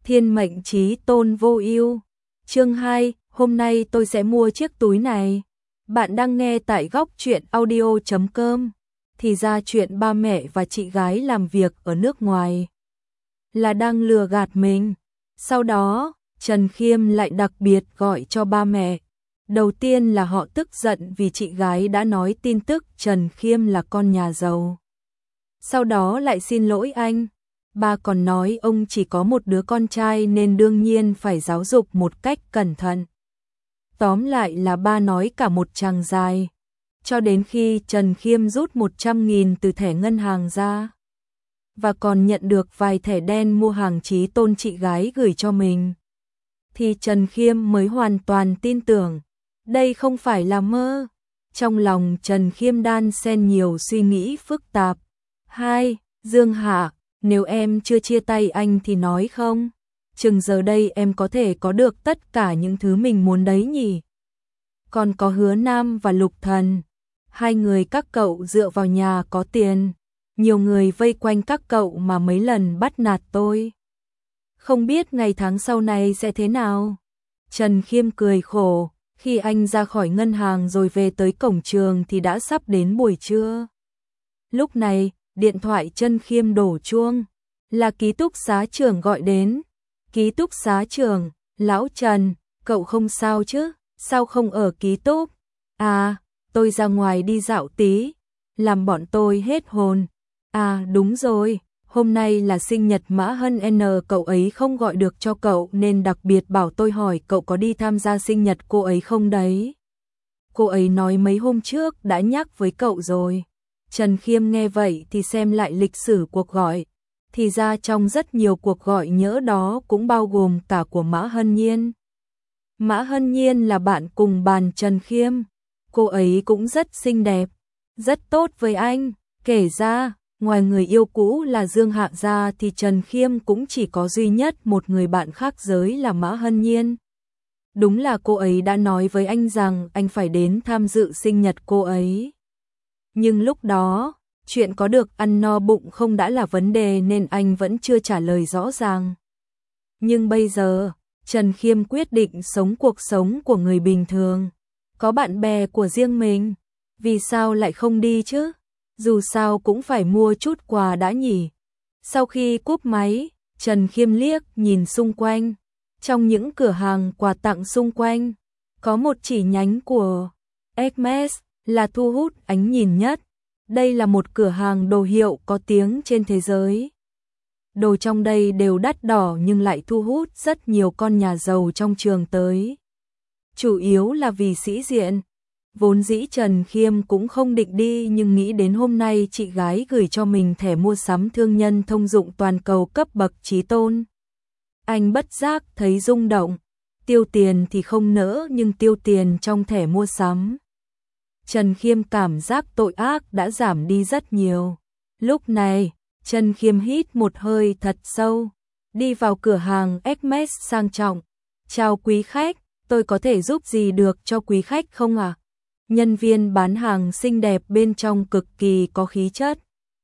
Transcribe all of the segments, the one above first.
Thiên mệnh chí tôn vô ưu. Chương 2, hôm nay tôi sẽ mua chiếc túi này. Bạn đang nghe tại góc truyện audio.com. Thì ra chuyện ba mẹ và chị gái làm việc ở nước ngoài là đang lừa gạt mình. Sau đó, Trần Khiêm lại đặc biệt gọi cho ba mẹ. Đầu tiên là họ tức giận vì chị gái đã nói tin tức Trần Khiêm là con nhà giàu. Sau đó lại xin lỗi anh. Ba còn nói ông chỉ có một đứa con trai nên đương nhiên phải giáo dục một cách cẩn thận. Tóm lại là ba nói cả một tràng dài. Cho đến khi Trần Khiêm rút 100.000 từ thẻ ngân hàng ra. Và còn nhận được vài thẻ đen mua hàng chí tôn chị gái gửi cho mình. Thì Trần Khiêm mới hoàn toàn tin tưởng. Đây không phải là mơ. Trong lòng Trần Khiêm đan xen nhiều suy nghĩ phức tạp. 2. Dương Hạ, nếu em chưa chia tay anh thì nói không? Chừng giờ đây em có thể có được tất cả những thứ mình muốn đấy nhỉ? Còn có Hứa Nam và Lục Thần. Hai người các cậu dựa vào nhà có tiền. Nhiều người vây quanh các cậu mà mấy lần bắt nạt tôi. Không biết ngày tháng sau này sẽ thế nào? Trần Khiêm cười khổ. Khi anh ra khỏi ngân hàng rồi về tới cổng trường thì đã sắp đến buổi trưa. Lúc này, điện thoại Trần Khiêm đổ chuông. Là ký túc xá trưởng gọi đến. Ký túc xá trưởng, lão Trần, cậu không sao chứ? Sao không ở ký túc? À, tôi ra ngoài đi dạo tí. Làm bọn tôi hết hồn. À đúng rồi, hôm nay là sinh nhật Mã Hân N, cậu ấy không gọi được cho cậu nên đặc biệt bảo tôi hỏi cậu có đi tham gia sinh nhật cô ấy không đấy. Cô ấy nói mấy hôm trước đã nhắc với cậu rồi. Trần Khiêm nghe vậy thì xem lại lịch sử cuộc gọi. Thì ra trong rất nhiều cuộc gọi nhỡ đó cũng bao gồm cả của Mã Hân Nhiên. Mã Hân Nhiên là bạn cùng bàn Trần Khiêm. Cô ấy cũng rất xinh đẹp, rất tốt với anh. Kể ra, ngoài người yêu cũ là Dương Hạ ra thì Trần Khiêm cũng chỉ có duy nhất một người bạn khác giới là Mã Hân Nhiên. Đúng là cô ấy đã nói với anh rằng anh phải đến tham dự sinh nhật cô ấy. Nhưng lúc đó, chuyện có được ăn no bụng không đã là vấn đề nên anh vẫn chưa trả lời rõ ràng. Nhưng bây giờ, Trần Khiêm quyết định sống cuộc sống của người bình thường. Có bạn bè của riêng mình, vì sao lại không đi chứ? Dù sao cũng phải mua chút quà đã nhỉ. Sau khi cúp máy, Trần Khiêm liếc nhìn xung quanh. Trong những cửa hàng quà tặng xung quanh, có một chi nhánh của Hermes là thu hút ánh nhìn nhất. Đây là một cửa hàng đồ hiệu có tiếng trên thế giới. Đồ trong đây đều đắt đỏ nhưng lại thu hút rất nhiều con nhà giàu trong trường tới. Chủ yếu là vì sĩ diện. Vốn dĩ Trần Khiêm cũng không định đi nhưng nghĩ đến hôm nay chị gái gửi cho mình thẻ mua sắm thương nhân thông dụng toàn cầu cấp bậc chí tôn. Anh bất giác thấy rung động. Tiêu tiền thì không nỡ nhưng tiêu tiền trong thẻ mua sắm. Trần Khiêm cảm giác tội ác đã giảm đi rất nhiều. Lúc này, Trần Khiêm hít một hơi thật sâu, đi vào cửa hàng Hermes sang trọng. Chào quý khách, tôi có thể giúp gì được cho quý khách không ạ? Nhân viên bán hàng xinh đẹp bên trong cực kỳ có khí chất.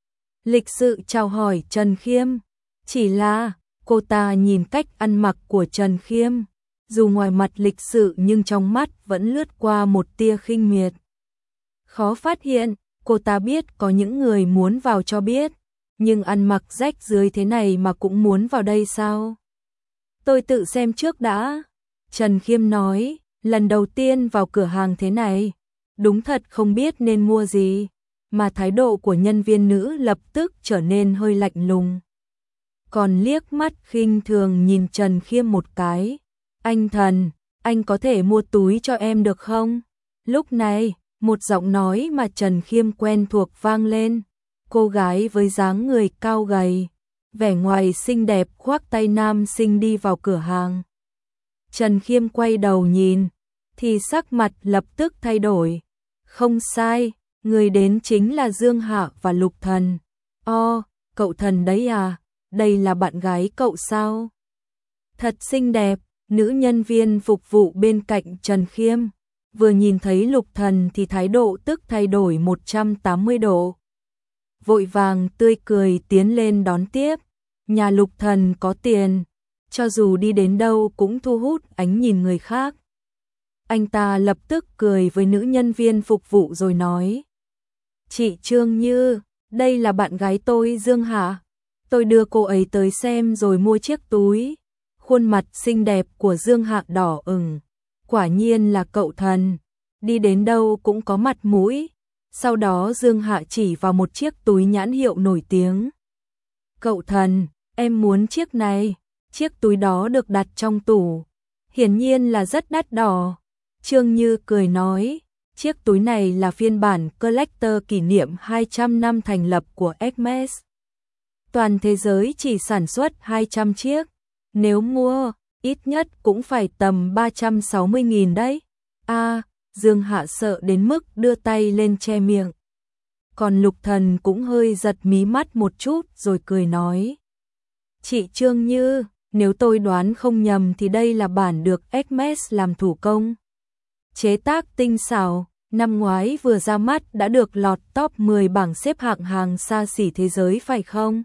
Lịch sự chào hỏi Trần Khiêm. Chỉ là, cô ta nhìn cách ăn mặc của Trần Khiêm. Dù ngoài mặt lịch sự nhưng trong mắt vẫn lướt qua một tia khinh miệt. Khó phát hiện, cô ta biết có những người muốn vào cho biết. Nhưng ăn mặc rách rưới thế này mà cũng muốn vào đây sao? Tôi tự xem trước đã. Trần Khiêm nói, lần đầu tiên vào cửa hàng thế này. Đúng thật không biết nên mua gì. Mà thái độ của nhân viên nữ lập tức trở nên hơi lạnh lùng. Còn liếc mắt khinh thường nhìn Trần Khiêm một cái. Anh thần, anh có thể mua túi cho em được không? Lúc này, một giọng nói mà Trần Khiêm quen thuộc vang lên. Cô gái với dáng người cao gầy, vẻ ngoài xinh đẹp khoác tay nam sinh đi vào cửa hàng. Trần Khiêm quay đầu nhìn, thì sắc mặt lập tức thay đổi. Không sai, người đến chính là Dương Hạ và Lục Thần. Cậu Thần đấy à, đây là bạn gái cậu sao? Thật xinh đẹp, nữ nhân viên phục vụ bên cạnh Trần Khiêm. Vừa nhìn thấy Lục Thần thì thái độ tức thay đổi 180 độ. Vội vàng tươi cười tiến lên đón tiếp. Nhà Lục Thần có tiền, cho dù đi đến đâu cũng thu hút ánh nhìn người khác. Anh ta lập tức cười với nữ nhân viên phục vụ rồi nói: "Chị Trương Như, đây là bạn gái tôi Dương Hạ. Tôi đưa cô ấy tới xem rồi mua chiếc túi." Khuôn mặt xinh đẹp của Dương Hạ đỏ ửng. Quả nhiên là cậu thần, đi đến đâu cũng có mặt mũi. Sau đó Dương Hạ chỉ vào một chiếc túi nhãn hiệu nổi tiếng. "Cậu thần, em muốn chiếc này." Chiếc túi đó được đặt trong tủ, hiển nhiên là rất đắt đỏ. Trương Như cười nói, chiếc túi này là phiên bản collector kỷ niệm 200 năm thành lập của Hermes. Toàn thế giới chỉ sản xuất 200 chiếc, nếu mua, ít nhất cũng phải tầm 360.000 đấy. Dương Hạ sợ đến mức đưa tay lên che miệng. Còn Lục Thần cũng hơi giật mí mắt một chút rồi cười nói: "Chị Trương Như, nếu tôi đoán không nhầm thì đây là bản được Hermes làm thủ công. Chế tác tinh xảo, năm ngoái vừa ra mắt đã được lọt top 10 bảng xếp hạng hàng xa xỉ thế giới phải không?"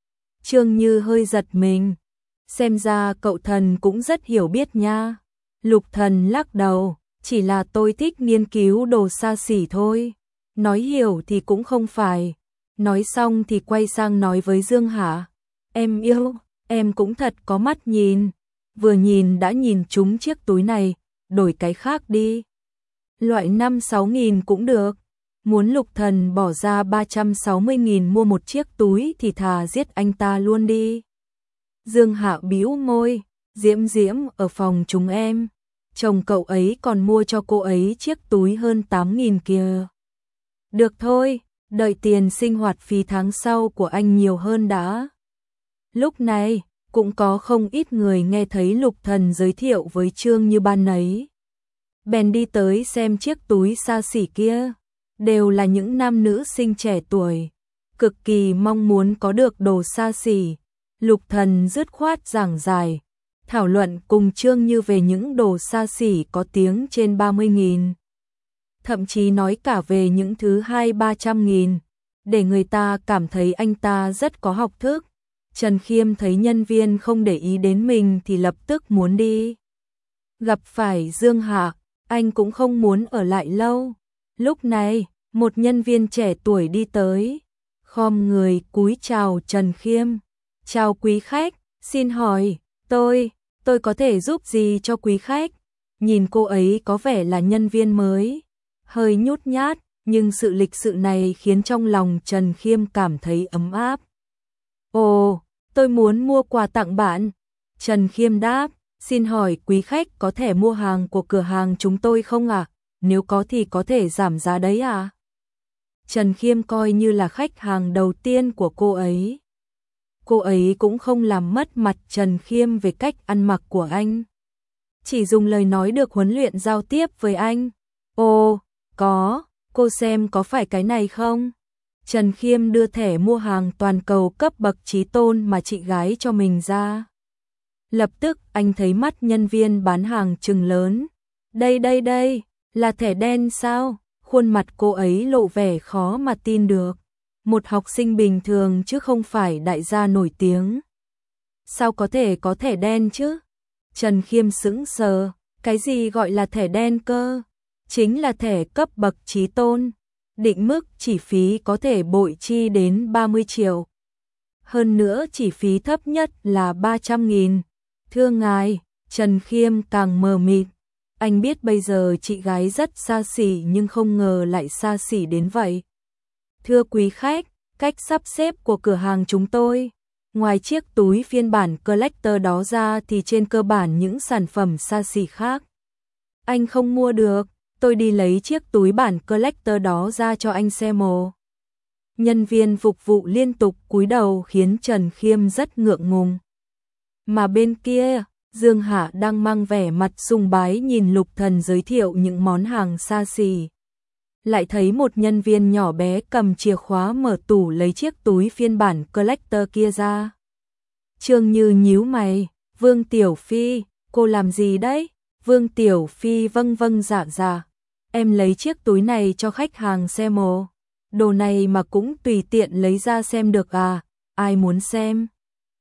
Trương Như hơi giật mình. Xem ra cậu thần cũng rất hiểu biết nha. Lục Thần lắc đầu, chỉ là tôi thích nghiên cứu đồ xa xỉ thôi. Nói hiểu thì cũng không phải. Nói xong thì quay sang nói với Dương Hạ: "Em yêu, em cũng thật có mắt nhìn. Vừa nhìn đã nhìn trúng chiếc túi này, đổi cái khác đi. Loại 5-6 nghìn cũng được." Muốn Lục Thần bỏ ra 360.000 mua một chiếc túi thì thà giết anh ta luôn đi. Dương Hạ bĩu môi, Diễm Diễm ở phòng chúng em. Chồng cậu ấy còn mua cho cô ấy chiếc túi hơn 8.000 kìa. Được thôi, đợi tiền sinh hoạt phí tháng sau của anh nhiều hơn đã. Lúc này, cũng có không ít người nghe thấy Lục Thần giới thiệu với Trương Như ban nấy. Bèn đi tới xem chiếc túi xa xỉ kia. Đều là những nam nữ sinh trẻ tuổi, cực kỳ mong muốn có được đồ xa xỉ. Lục Thần dứt khoát giảng giải, thảo luận cùng Trương Như về những đồ xa xỉ có tiếng trên 30.000. Thậm chí nói cả về những thứ 200-300.000, để người ta cảm thấy anh ta rất có học thức. Trần Khiêm thấy nhân viên không để ý đến mình thì lập tức muốn đi. Gặp phải Dương Hạ, anh cũng không muốn ở lại lâu. Lúc này, một nhân viên trẻ tuổi đi tới, khom người cúi chào Trần Khiêm. "Chào quý khách, xin hỏi, tôi có thể giúp gì cho quý khách?" Nhìn cô ấy có vẻ là nhân viên mới, hơi nhút nhát, nhưng sự lịch sự này khiến trong lòng Trần Khiêm cảm thấy ấm áp. "Ồ, tôi muốn mua quà tặng bạn." Trần Khiêm đáp, "Xin hỏi quý khách có thể mua hàng của cửa hàng chúng tôi không ạ? Nếu có thì có thể giảm giá đấy à?" Trần Khiêm coi như là khách hàng đầu tiên của cô ấy. Cô ấy cũng không làm mất mặt Trần Khiêm về cách ăn mặc của anh. Chỉ dùng lời nói được huấn luyện giao tiếp với anh. "Ồ, có, cô xem có phải cái này không?" Trần Khiêm đưa thẻ mua hàng toàn cầu cấp bậc chí tôn mà chị gái cho mình ra. Lập tức anh thấy mắt nhân viên bán hàng trừng lớn. Đây, là thẻ đen sao?" Khuôn mặt cô ấy lộ vẻ khó mà tin được. Một học sinh bình thường chứ không phải đại gia nổi tiếng. Sao có thể có thẻ đen chứ? Trần Khiêm sững sờ, cái gì gọi là thẻ đen cơ? Chính là thẻ cấp bậc chí tôn. Định mức chi phí có thể bội chi đến 30 triệu. Hơn nữa chi phí thấp nhất là 300.000. Thưa ngài, Trần Khiêm càng mờ mịt. Anh biết bây giờ chị gái rất xa xỉ nhưng không ngờ lại xa xỉ đến vậy. "Thưa quý khách, cách sắp xếp của cửa hàng chúng tôi, ngoài chiếc túi phiên bản collector đó ra thì trên cơ bản những sản phẩm xa xỉ khác anh không mua được. Tôi đi lấy chiếc túi bản collector đó ra cho anh xem ồ." Nhân viên phục vụ liên tục cúi đầu khiến Trần Khiêm rất ngượng ngùng. Mà bên kia, Dương Hạ đang mang vẻ mặt sùng bái nhìn Lục Thần giới thiệu những món hàng xa xỉ. Lại thấy một nhân viên nhỏ bé cầm chìa khóa mở tủ lấy chiếc túi phiên bản collector kia ra. Trương Như nhíu mày, "Vương Tiểu Phi, cô làm gì đấy?" Vương Tiểu Phi vâng dạ. "Em lấy chiếc túi này cho khách hàng xem ồ. Đồ này mà cũng tùy tiện lấy ra xem được à, ai muốn xem?"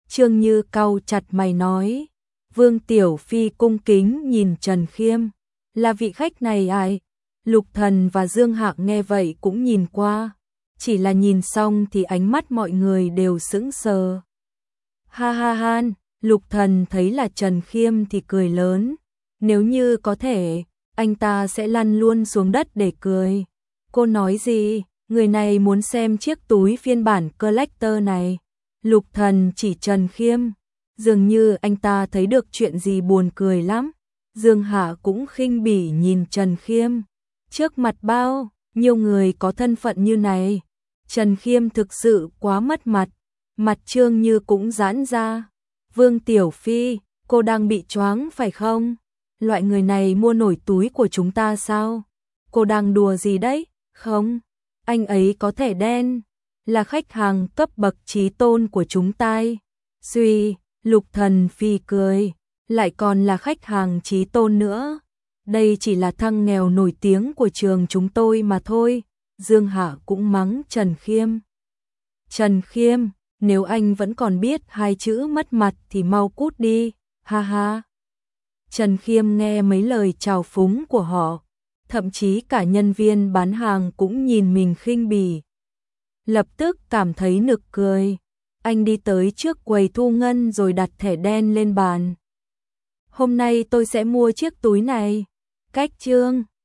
Trương Như cau chặt mày nói. Vương Tiểu Phi cung kính nhìn Trần Khiêm. Là vị khách này ai? Lục Thần và Dương Hạc nghe vậy cũng nhìn qua. Chỉ là nhìn xong thì ánh mắt mọi người đều sững sờ. Ha ha han, Lục Thần thấy là Trần Khiêm thì cười lớn. Nếu như có thể, anh ta sẽ lăn luôn xuống đất để cười. Cô nói gì? Người này muốn xem chiếc túi phiên bản collector này. Lục Thần chỉ Trần Khiêm. Dường như anh ta thấy được chuyện gì buồn cười lắm. Dương Hạ cũng khinh bỉ nhìn Trần Khiêm. Trước mặt bao nhiêu người có thân phận như này, Trần Khiêm thực sự quá mất mặt. Mặt Trương Như cũng giãn ra. Vương Tiểu Phi, cô đang bị choáng phải không? Loại người này mua nổi túi của chúng ta sao? Cô đang đùa gì đấy? Không, anh ấy có thẻ đen, là khách hàng cấp bậc trí tôn của chúng ta. Suy, Lục Thần Phi cười, lại còn là khách hàng trí tôn nữa. Đây chỉ là thằng nghèo nổi tiếng của trường chúng tôi mà thôi. Dương Hạ cũng mắng Trần Khiêm. Trần Khiêm, nếu anh vẫn còn biết hai chữ mất mặt thì mau cút đi, ha ha. Trần Khiêm nghe mấy lời chào phúng của họ, thậm chí cả nhân viên bán hàng cũng nhìn mình khinh bỉ. Lập tức cảm thấy nực cười. Anh đi tới trước quầy thu ngân rồi đặt thẻ đen lên bàn. Hôm nay tôi sẽ mua chiếc túi này. Cách Trương